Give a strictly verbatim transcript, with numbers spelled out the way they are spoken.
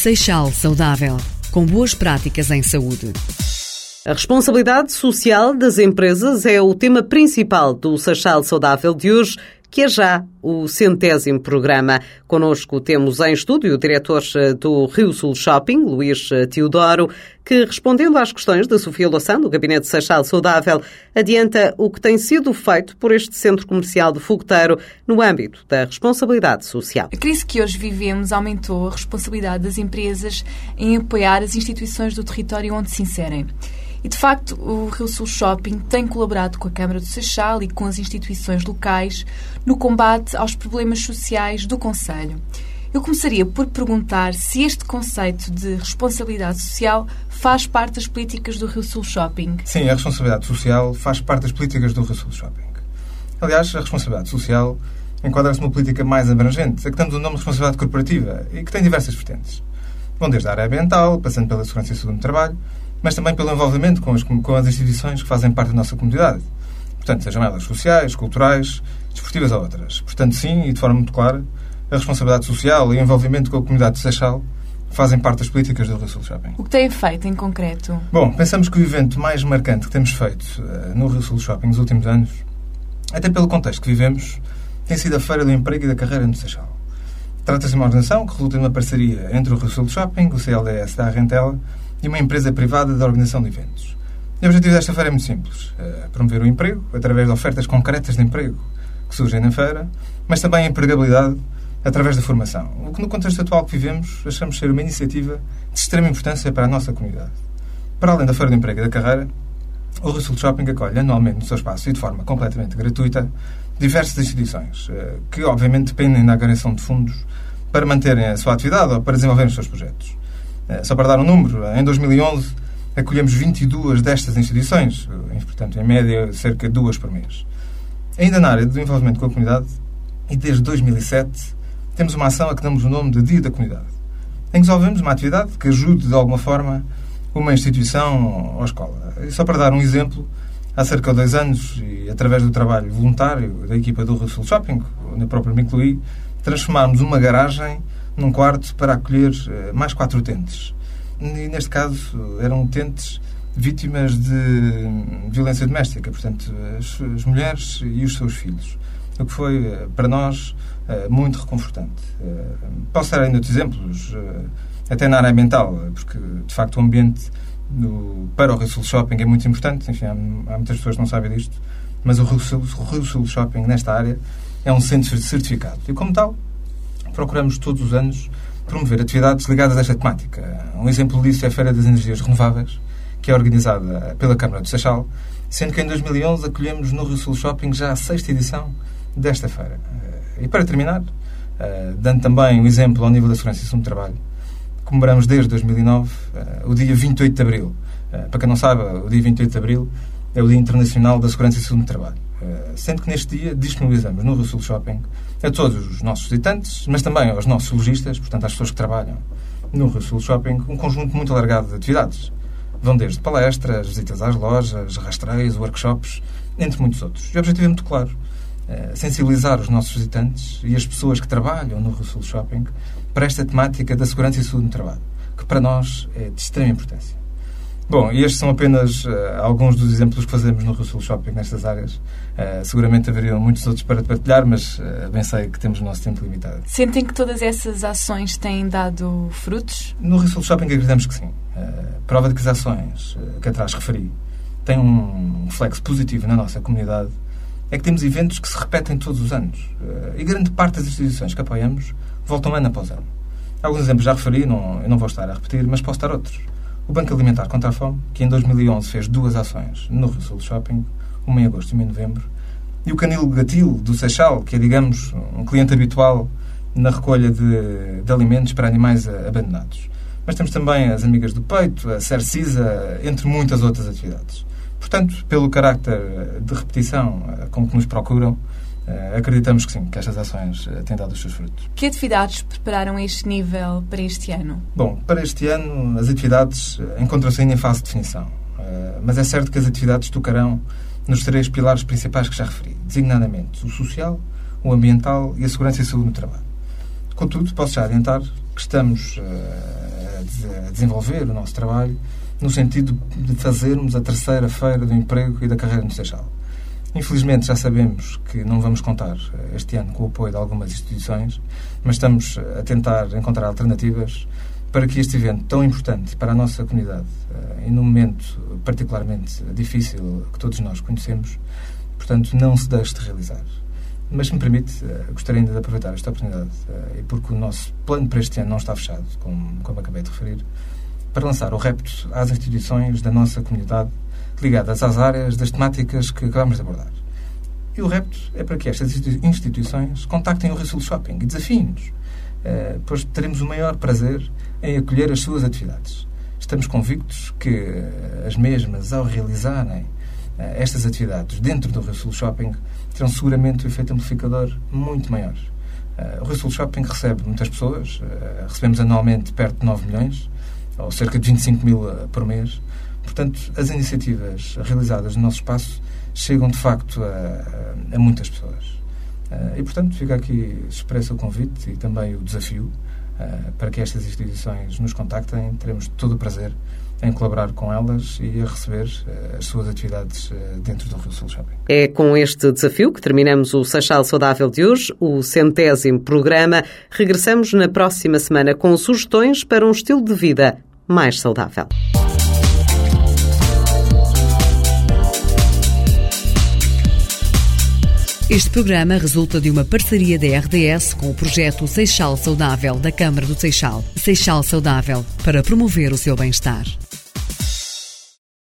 Seixal Saudável, com boas práticas em saúde. A responsabilidade social das empresas é o tema principal do Seixal Saudável de hoje, que é já o centésimo programa. Connosco temos em estúdio o diretor do Rio Sul Shopping, Luís Teodoro, que, respondendo às questões da Sofia Louçã, do Gabinete Seixal Saudável, adianta o que tem sido feito por este centro comercial de Fogoteiro no âmbito da responsabilidade social. A crise que hoje vivemos aumentou a responsabilidade das empresas em apoiar as instituições do território onde se inserem. E, de facto, o Rio Sul Shopping tem colaborado com a Câmara do Seixal e com as instituições locais no combate aos problemas sociais do concelho. Eu começaria por perguntar se este conceito de responsabilidade social faz parte das políticas do Rio Sul Shopping. Sim, a responsabilidade social faz parte das políticas do Rio Sul Shopping. Aliás, a responsabilidade social enquadra-se numa política mais abrangente, a que damos o nome de responsabilidade corporativa e que tem diversas vertentes. Vão desde a área ambiental, passando pela segurança e saúde no trabalho, mas também pelo envolvimento com as, com as instituições que fazem parte da nossa comunidade. Portanto, sejam elas sociais, culturais, desportivas ou outras. Portanto, sim, e de forma muito clara, a responsabilidade social e o envolvimento com a comunidade de Seixal fazem parte das políticas do Rio Sul Shopping. O que têm feito em concreto? Bom, pensamos que o evento mais marcante que temos feito uh, no Rio Sul Shopping nos últimos anos, até pelo contexto que vivemos, tem sido a Feira do Emprego e da Carreira no Seixal. Trata-se de uma organização que resulta numa parceria entre o Rio Sul Shopping, o C L D S da Arrentela e uma empresa privada de organização de eventos. E o objetivo desta feira é muito simples. É promover o emprego, através de ofertas concretas de emprego que surgem na feira, mas também a empregabilidade através da formação. O que, no contexto atual que vivemos, achamos ser uma iniciativa de extrema importância para a nossa comunidade. Para além da Feira do Emprego e da Carreira, o Rio Sul Shopping acolhe anualmente no seu espaço e de forma completamente gratuita diversas instituições que, obviamente, dependem da agregação de fundos para manterem a sua atividade ou para desenvolverem os seus projetos. Só para dar um número, em dois mil e onze acolhemos vinte e duas destas instituições, portanto, em média, cerca de duas por mês. Ainda na área do envolvimento com a comunidade, e desde dois mil e sete, temos uma ação a que damos o nome de Dia da Comunidade, em que desenvolvemos uma atividade que ajude, de alguma forma, uma instituição ou escola. E só para dar um exemplo, há cerca de dois anos, e através do trabalho voluntário da equipa do Rio Sul Shopping, onde eu próprio me incluí, transformámos uma garagem num quarto para acolher mais quatro utentes. E, neste caso, eram utentes vítimas de violência doméstica, portanto, as, as mulheres e os seus filhos. O que foi, para nós, muito reconfortante. Posso dar ainda outros exemplos, até na área ambiental, porque, de facto, o ambiente no, para o Rio Sul Shopping é muito importante. Enfim, há, há muitas pessoas que não sabem disto, mas o Rio Sul, o Rio Sul Shopping, nesta área, é um centro certificado. E, como tal, procuramos todos os anos promover atividades ligadas a esta temática. Um exemplo disso é a Feira das Energias Renováveis, que é organizada pela Câmara do Seixal, sendo que em dois mil e onze acolhemos no Rio Sul Shopping já a sexta edição desta feira. E para terminar, dando também um exemplo ao nível da segurança e saúde do trabalho, comemoramos desde dois mil e nove o dia vinte e oito de abril. Para quem não sabe, o dia vinte e oito de abril é o Dia Internacional da Segurança e Saúde do Trabalho. Sendo que neste dia disponibilizamos no Rio Sul Shopping a todos os nossos visitantes, mas também aos nossos lojistas, portanto às pessoas que trabalham no Rio Sul Shopping, um conjunto muito alargado de atividades. Vão desde palestras, visitas às lojas, rastreios, workshops, entre muitos outros. E o objetivo é muito claro. Sensibilizar os nossos visitantes e as pessoas que trabalham no Rio Sul Shopping para esta temática da segurança e saúde no trabalho, que para nós é de extrema importância. Bom, e estes são apenas uh, alguns dos exemplos que fazemos no Rio Sul Shopping nestas áreas. Uh, seguramente haveriam muitos outros para partilhar, mas uh, bem sei que temos o nosso tempo limitado. Sentem que todas essas ações têm dado frutos? No Rio Sul Shopping acreditamos que sim. Uh, prova de que as ações uh, que atrás referi têm um reflexo positivo na nossa comunidade é que temos eventos que se repetem todos os anos. Uh, e grande parte das instituições que apoiamos voltam ano após ano. Alguns exemplos já referi, não, eu não vou estar a repetir, mas posso dar outros. O Banco Alimentar contra a Fome, que em dois mil e onze fez duas ações no Rio Sul Shopping, uma em agosto e uma em novembro. E o Canil Gatil, do Seixal, que é, digamos, um cliente habitual na recolha de, de alimentos para animais abandonados. Mas temos também as Amigas do Peito, a Cercisa, entre muitas outras atividades. Portanto, pelo carácter de repetição com que nos procuram, acreditamos que sim, que estas ações têm dado os seus frutos. Que atividades prepararam a este nível para este ano? Bom, para este ano as atividades encontram-se ainda em fase de definição. Mas é certo que as atividades tocarão nos três pilares principais que já referi, designadamente o social, o ambiental e a segurança e saúde no trabalho. Contudo, posso já adiantar que estamos a desenvolver o nosso trabalho no sentido de fazermos a terceira feira do emprego e da carreira no Seixal. Infelizmente, já sabemos que não vamos contar este ano com o apoio de algumas instituições, mas estamos a tentar encontrar alternativas para que este evento tão importante para a nossa comunidade, e num momento particularmente difícil que todos nós conhecemos, portanto, não se deixe de realizar. Mas, se me permite, gostaria ainda de aproveitar esta oportunidade, e porque o nosso plano para este ano não está fechado, como, como acabei de referir, para lançar o repto às instituições da nossa comunidade ligadas às áreas das temáticas que acabamos de abordar. E o repto é para que estas instituições contactem o Rio Sul Shopping e desafiem-nos, pois teremos o maior prazer em acolher as suas atividades. Estamos convictos que as mesmas, ao realizarem estas atividades dentro do Rio Sul Shopping, terão seguramente um efeito amplificador muito maior. O Rio Sul Shopping recebe muitas pessoas, recebemos anualmente perto de nove milhões, ou cerca de vinte e cinco mil por mês. Portanto, as iniciativas realizadas no nosso espaço chegam, de facto, a, a muitas pessoas. E, portanto, fica aqui expresso o convite e também o desafio para que estas instituições nos contactem. Teremos todo o prazer em colaborar com elas e a receber as suas atividades dentro do Rio Sul Shopping. É com este desafio que terminamos o Seixal Saudável de hoje, o centésimo programa. Regressamos na próxima semana com sugestões para um estilo de vida mais saudável. Este programa resulta de uma parceria da R D S com o projeto Seixal Saudável da Câmara do Seixal. Seixal Saudável, para promover o seu bem-estar.